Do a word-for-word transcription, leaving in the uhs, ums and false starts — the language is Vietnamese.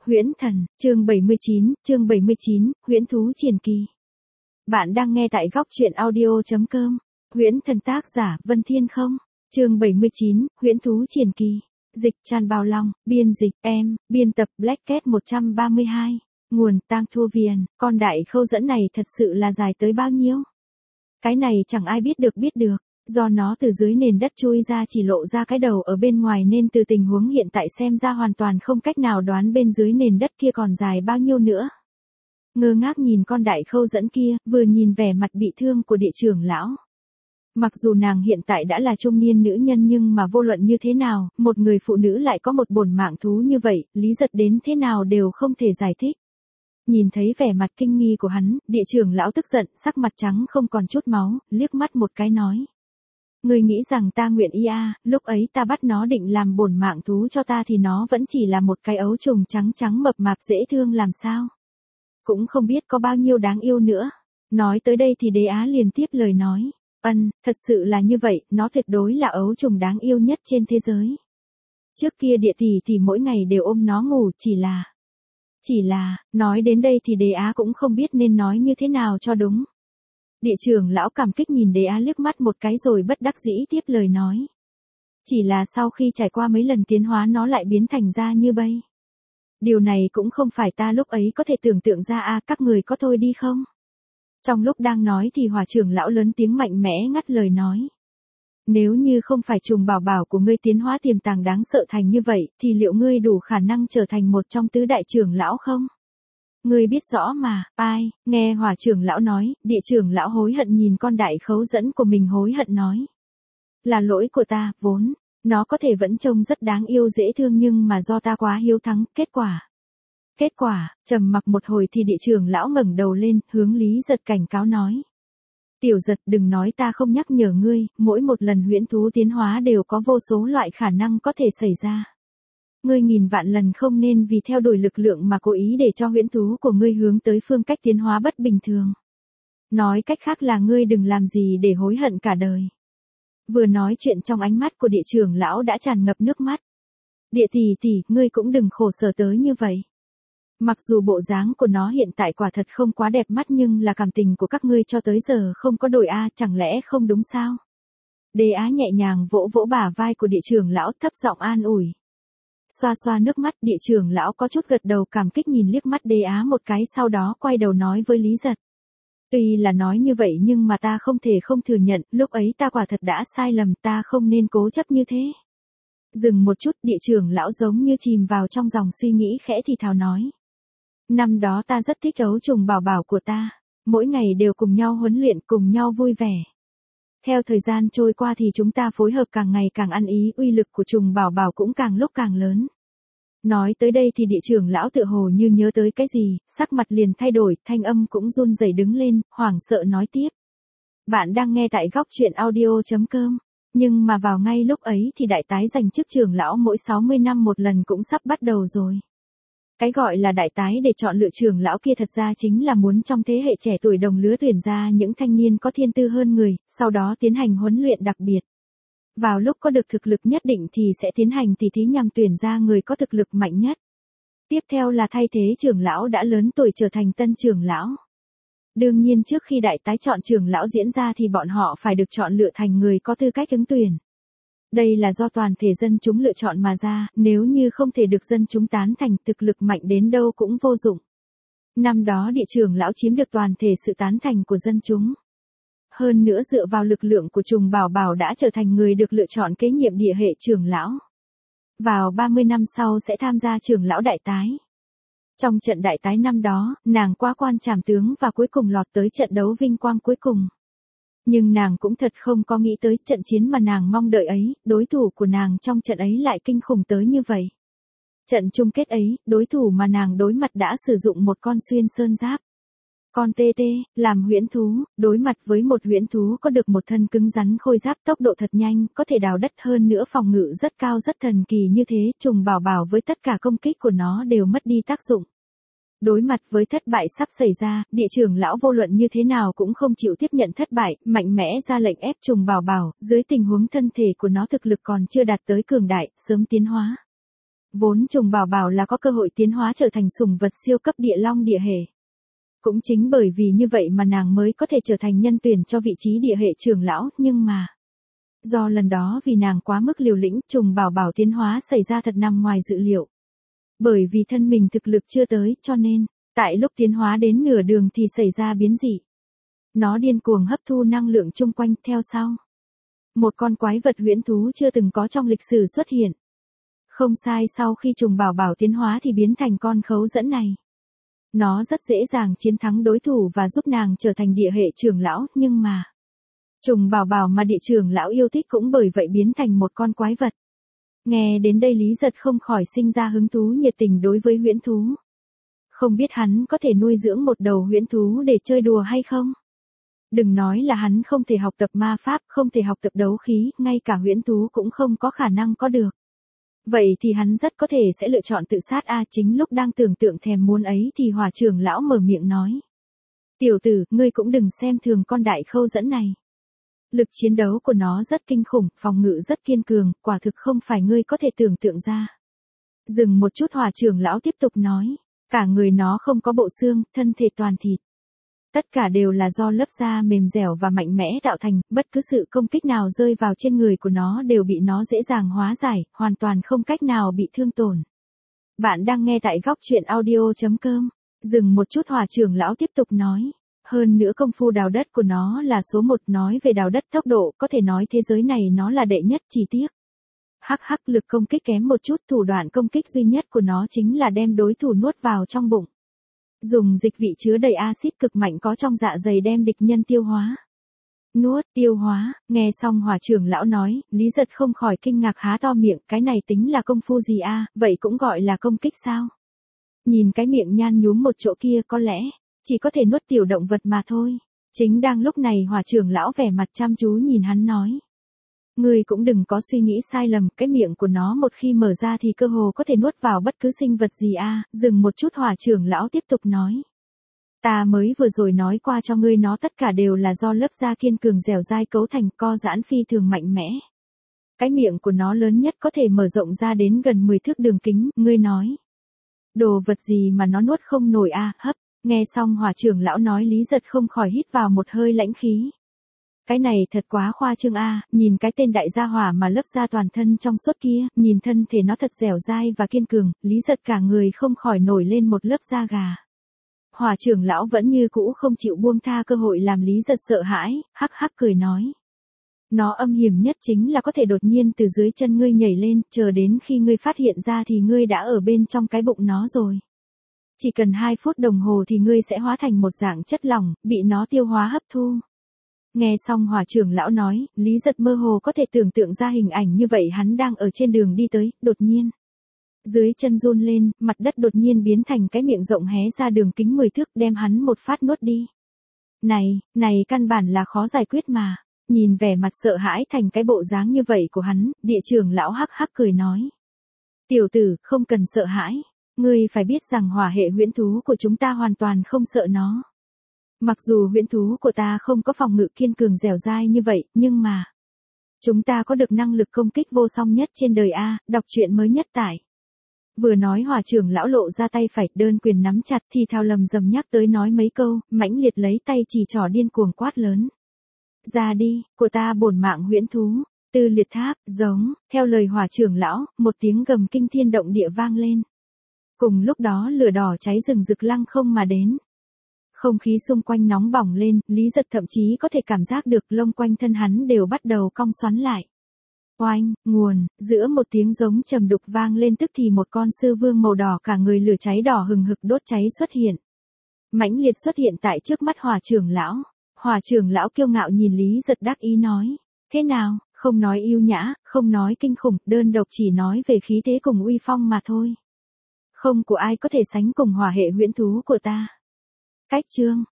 Huyễn Thần, chương bảy mươi chín, chương bảy mươi chín, Huyễn Thú Triển Kỳ. Bạn đang nghe tại góc truyện audio chấm com. Huyễn Thần tác giả Vân Thiên Không. Chương bảy mươi chín, Huyễn Thú Triển Kỳ. Dịch Tràn Bào Long, biên dịch em, biên tập Black Cat một trăm ba mươi hai. Nguồn Tang Thu Viền. Con đại khâu dẫn này thật sự là dài tới bao nhiêu? Cái này chẳng ai biết được biết được. Do nó từ dưới nền đất chui ra chỉ lộ ra cái đầu ở bên ngoài nên từ tình huống hiện tại xem ra hoàn toàn không cách nào đoán bên dưới nền đất kia còn dài bao nhiêu nữa. Ngơ ngác nhìn con đại khâu dẫn kia, vừa nhìn vẻ mặt bị thương của địa trưởng lão. Mặc dù nàng hiện tại đã là trung niên nữ nhân nhưng mà vô luận như thế nào, một người phụ nữ lại có một bổn mạng thú như vậy, lý giật đến thế nào đều không thể giải thích. Nhìn thấy vẻ mặt kinh nghi của hắn, địa trưởng lão tức giận, sắc mặt trắng không còn chút máu, liếc mắt một cái nói. Ngươi nghĩ rằng ta nguyện ý à, lúc ấy ta bắt nó định làm bổn mạng thú cho ta thì nó vẫn chỉ là một cái ấu trùng trắng trắng mập mạp dễ thương làm sao. Cũng không biết có bao nhiêu đáng yêu nữa. Nói tới đây thì Đế Á liền tiếp lời nói. Ân, thật sự là như vậy, nó tuyệt đối là ấu trùng đáng yêu nhất trên thế giới. Trước kia địa tỷ thì mỗi ngày đều ôm nó ngủ, chỉ là... Chỉ là, nói đến đây thì Đế Á cũng không biết nên nói như thế nào cho đúng. Địa trưởng lão cảm kích nhìn Đế Á liếc mắt một cái rồi bất đắc dĩ tiếp lời nói. Chỉ là sau khi trải qua mấy lần tiến hóa nó lại biến thành ra như bây. Điều này cũng không phải ta lúc ấy có thể tưởng tượng ra à, các người có thôi đi không? Trong lúc đang nói thì hỏa trưởng lão lớn tiếng mạnh mẽ ngắt lời nói. Nếu như không phải trùng bảo bảo của ngươi tiến hóa tiềm tàng đáng sợ thành như vậy, thì liệu ngươi đủ khả năng trở thành một trong tứ đại trưởng lão không? Ngươi biết rõ mà, ai, nghe hỏa trưởng lão nói, địa trưởng lão hối hận nhìn con đại khấu dẫn của mình hối hận nói. Là lỗi của ta, vốn, nó có thể vẫn trông rất đáng yêu dễ thương nhưng mà do ta quá hiếu thắng, kết quả. Kết quả, trầm mặc một hồi thì địa trưởng lão ngẩng đầu lên, hướng Lý Giật cảnh cáo nói. Tiểu Giật đừng nói ta không nhắc nhở ngươi, mỗi một lần huyễn thú tiến hóa đều có vô số loại khả năng có thể xảy ra. Ngươi nghìn vạn lần không nên vì theo đuổi lực lượng mà cố ý để cho huyễn thú của ngươi hướng tới phương cách tiến hóa bất bình thường. Nói cách khác là ngươi đừng làm gì để hối hận cả đời. Vừa nói chuyện trong ánh mắt của địa trưởng lão đã tràn ngập nước mắt. Địa tỷ tỷ, ngươi cũng đừng khổ sở tới như vậy. Mặc dù bộ dáng của nó hiện tại quả thật không quá đẹp mắt nhưng là cảm tình của các ngươi cho tới giờ không có đổi a, chẳng lẽ không đúng sao? Đế Á nhẹ nhàng vỗ vỗ bả vai của địa trưởng lão thấp giọng an ủi. Xoa xoa nước mắt, địa trưởng lão có chút gật đầu cảm kích nhìn liếc mắt Đế Á một cái sau đó quay đầu nói với Lý Giật. Tuy là nói như vậy nhưng mà ta không thể không thừa nhận, lúc ấy ta quả thật đã sai lầm, ta không nên cố chấp như thế. Dừng một chút, địa trưởng lão giống như chìm vào trong dòng suy nghĩ khẽ thì thào nói. Năm đó ta rất thích ấu trùng bảo bảo của ta, mỗi ngày đều cùng nhau huấn luyện, cùng nhau vui vẻ. Theo thời gian trôi qua thì chúng ta phối hợp càng ngày càng ăn ý, uy lực của trùng bảo bảo cũng càng lúc càng lớn. Nói tới đây thì địa trưởng lão tựa hồ như nhớ tới cái gì, sắc mặt liền thay đổi, thanh âm cũng run rẩy đứng lên, hoảng sợ nói tiếp. Bạn đang nghe tại góc truyện audio chấm com. Nhưng mà vào ngay lúc ấy thì đại tái giành chức trưởng lão mỗi sáu mươi năm một lần cũng sắp bắt đầu rồi. Cái gọi là đại tái để chọn lựa trưởng lão kia thật ra chính là muốn trong thế hệ trẻ tuổi đồng lứa tuyển ra những thanh niên có thiên tư hơn người, sau đó tiến hành huấn luyện đặc biệt. Vào lúc có được thực lực nhất định thì sẽ tiến hành tỷ thí nhằm tuyển ra người có thực lực mạnh nhất. Tiếp theo là thay thế trưởng lão đã lớn tuổi trở thành tân trưởng lão. Đương nhiên trước khi đại tái chọn trưởng lão diễn ra thì bọn họ phải được chọn lựa thành người có tư cách ứng tuyển. Đây là do toàn thể dân chúng lựa chọn mà ra, nếu như không thể được dân chúng tán thành thực lực mạnh đến đâu cũng vô dụng. Năm đó địa trưởng lão chiếm được toàn thể sự tán thành của dân chúng. Hơn nữa dựa vào lực lượng của trùng bảo bảo đã trở thành người được lựa chọn kế nhiệm địa hệ trưởng lão. Vào ba mươi năm sau sẽ tham gia trưởng lão đại tái. Trong trận đại tái năm đó, nàng qua quan trảm tướng và cuối cùng lọt tới trận đấu vinh quang cuối cùng. Nhưng nàng cũng thật không có nghĩ tới trận chiến mà nàng mong đợi ấy, đối thủ của nàng trong trận ấy lại kinh khủng tới như vậy. Trận chung kết ấy, đối thủ mà nàng đối mặt đã sử dụng một con xuyên sơn giáp. Con tê tê, làm huyễn thú, đối mặt với một huyễn thú có được một thân cứng rắn khôi giáp tốc độ thật nhanh, có thể đào đất hơn nữa phòng ngự rất cao rất thần kỳ như thế, trùng bảo bảo với tất cả công kích của nó đều mất đi tác dụng. Đối mặt với thất bại sắp xảy ra, địa trưởng lão vô luận như thế nào cũng không chịu tiếp nhận thất bại, mạnh mẽ ra lệnh ép trùng bảo bảo, dưới tình huống thân thể của nó thực lực còn chưa đạt tới cường đại, sớm tiến hóa. Vốn trùng bảo bảo là có cơ hội tiến hóa trở thành sủng vật siêu cấp địa long địa hệ. Cũng chính bởi vì như vậy mà nàng mới có thể trở thành nhân tuyển cho vị trí địa hệ trưởng lão, nhưng mà do lần đó vì nàng quá mức liều lĩnh, trùng bảo bảo tiến hóa xảy ra thật nằm ngoài dự liệu. Bởi vì thân mình thực lực chưa tới, cho nên, tại lúc tiến hóa đến nửa đường thì xảy ra biến dị. Nó điên cuồng hấp thu năng lượng chung quanh, theo sau. Một con quái vật huyễn thú chưa từng có trong lịch sử xuất hiện. Không sai, sau khi trùng bảo bảo tiến hóa thì biến thành con khấu dẫn này. Nó rất dễ dàng chiến thắng đối thủ và giúp nàng trở thành địa hệ trưởng lão, nhưng mà trùng bảo bảo mà địa trưởng lão yêu thích cũng bởi vậy biến thành một con quái vật. Nghe đến đây Lý Giật không khỏi sinh ra hứng thú nhiệt tình đối với huyễn thú. Không biết hắn có thể nuôi dưỡng một đầu huyễn thú để chơi đùa hay không? Đừng nói là hắn không thể học tập ma pháp, không thể học tập đấu khí, ngay cả huyễn thú cũng không có khả năng có được. Vậy thì hắn rất có thể sẽ lựa chọn tự sát a. Chính lúc đang tưởng tượng thèm muốn ấy thì Hỏa trưởng lão mở miệng nói. Tiểu tử, ngươi cũng đừng xem thường con đại khâu dẫn này. Lực chiến đấu của nó rất kinh khủng, phòng ngự rất kiên cường, quả thực không phải ngươi có thể tưởng tượng ra. Dừng một chút, Hỏa trưởng lão tiếp tục nói. Cả người nó không có bộ xương, thân thể toàn thịt. Tất cả đều là do lớp da mềm dẻo và mạnh mẽ tạo thành, bất cứ sự công kích nào rơi vào trên người của nó đều bị nó dễ dàng hóa giải, hoàn toàn không cách nào bị thương tổn. Bạn đang nghe tại góc truyện audio chấm com. Dừng một chút, Hỏa trưởng lão tiếp tục nói. Hơn nữa công phu đào đất của nó là số một, nói về đào đất tốc độ, có thể nói thế giới này nó là đệ nhất, chỉ tiếc. Hắc hắc, lực công kích kém một chút, thủ đoạn công kích duy nhất của nó chính là đem đối thủ nuốt vào trong bụng. Dùng dịch vị chứa đầy axit cực mạnh có trong dạ dày đem địch nhân tiêu hóa. Nuốt, tiêu hóa, nghe xong Hỏa trưởng lão nói, Lý Giật không khỏi kinh ngạc há to miệng, cái này tính là công phu gì a? Vậy cũng gọi là công kích sao? Nhìn cái miệng nhan nhúm một chỗ kia có lẽ chỉ có thể nuốt tiểu động vật mà thôi. Chính đang lúc này Hỏa trưởng lão vẻ mặt chăm chú nhìn hắn nói. Ngươi cũng đừng có suy nghĩ sai lầm, cái miệng của nó một khi mở ra thì cơ hồ có thể nuốt vào bất cứ sinh vật gì a. À. Dừng một chút, Hỏa trưởng lão tiếp tục nói. Ta mới vừa rồi nói qua cho ngươi, nó tất cả đều là do lớp da kiên cường dẻo dai cấu thành, co giãn phi thường mạnh mẽ. Cái miệng của nó lớn nhất có thể mở rộng ra đến gần mười thước đường kính, ngươi nói. Đồ vật gì mà nó nuốt không nổi a? À, hấp. Nghe xong Hỏa trưởng lão nói, Lý Giật không khỏi hít vào một hơi lãnh khí. Cái này thật quá khoa trương a, nhìn cái tên đại gia hỏa mà lớp da toàn thân trong suốt kia, nhìn thân thể nó thật dẻo dai và kiên cường, Lý Giật cả người không khỏi nổi lên một lớp da gà. Hỏa trưởng lão vẫn như cũ không chịu buông tha cơ hội làm Lý Giật sợ hãi, hắc hắc cười nói. Nó âm hiểm nhất chính là có thể đột nhiên từ dưới chân ngươi nhảy lên, chờ đến khi ngươi phát hiện ra thì ngươi đã ở bên trong cái bụng nó rồi. Chỉ cần hai phút đồng hồ thì ngươi sẽ hóa thành một dạng chất lỏng, bị nó tiêu hóa hấp thu. Nghe xong Hỏa trưởng lão nói, Lý Giật mơ hồ có thể tưởng tượng ra hình ảnh như vậy, hắn đang ở trên đường đi tới, đột nhiên. Dưới chân run lên, mặt đất đột nhiên biến thành cái miệng rộng hé ra đường kính mười thước đem hắn một phát nuốt đi. Này, này căn bản là khó giải quyết mà. Nhìn vẻ mặt sợ hãi thành cái bộ dáng như vậy của hắn, địa trưởng lão hắc hắc cười nói. Tiểu tử, không cần sợ hãi. Ngươi phải biết rằng hỏa hệ huyễn thú của chúng ta hoàn toàn không sợ nó. Mặc dù huyễn thú của ta không có phòng ngự kiên cường dẻo dai như vậy, nhưng mà chúng ta có được năng lực công kích vô song nhất trên đời a. Đọc truyện mới nhất tại. Vừa nói Hỏa trưởng lão lộ ra tay phải, đơn quyền nắm chặt thì thào lầm rầm nhắc tới nói mấy câu, mãnh liệt lấy tay chỉ trỏ điên cuồng quát lớn. Ra đi, của ta bổn mạng huyễn thú. Tư liệt tháp, giống, theo lời Hỏa trưởng lão, một tiếng gầm kinh thiên động địa vang lên. Cùng lúc đó lửa đỏ cháy rừng rực lăng không mà đến. Không khí xung quanh nóng bỏng lên, Lý Giật thậm chí có thể cảm giác được lông quanh thân hắn đều bắt đầu cong xoắn lại. Oanh, nguồn, giữa một tiếng giống trầm đục vang lên tức thì một con sư vương màu đỏ cả người lửa cháy đỏ hừng hực đốt cháy xuất hiện. Mãnh liệt xuất hiện tại trước mắt Hỏa trưởng lão. Hỏa trưởng lão kiêu ngạo nhìn Lý Giật đắc ý nói. Thế nào, không nói yêu nhã, không nói kinh khủng, đơn độc chỉ nói về khí thế cùng uy phong mà thôi. Không của ai có thể sánh cùng hỏa hệ huyễn thú của ta. Cách chương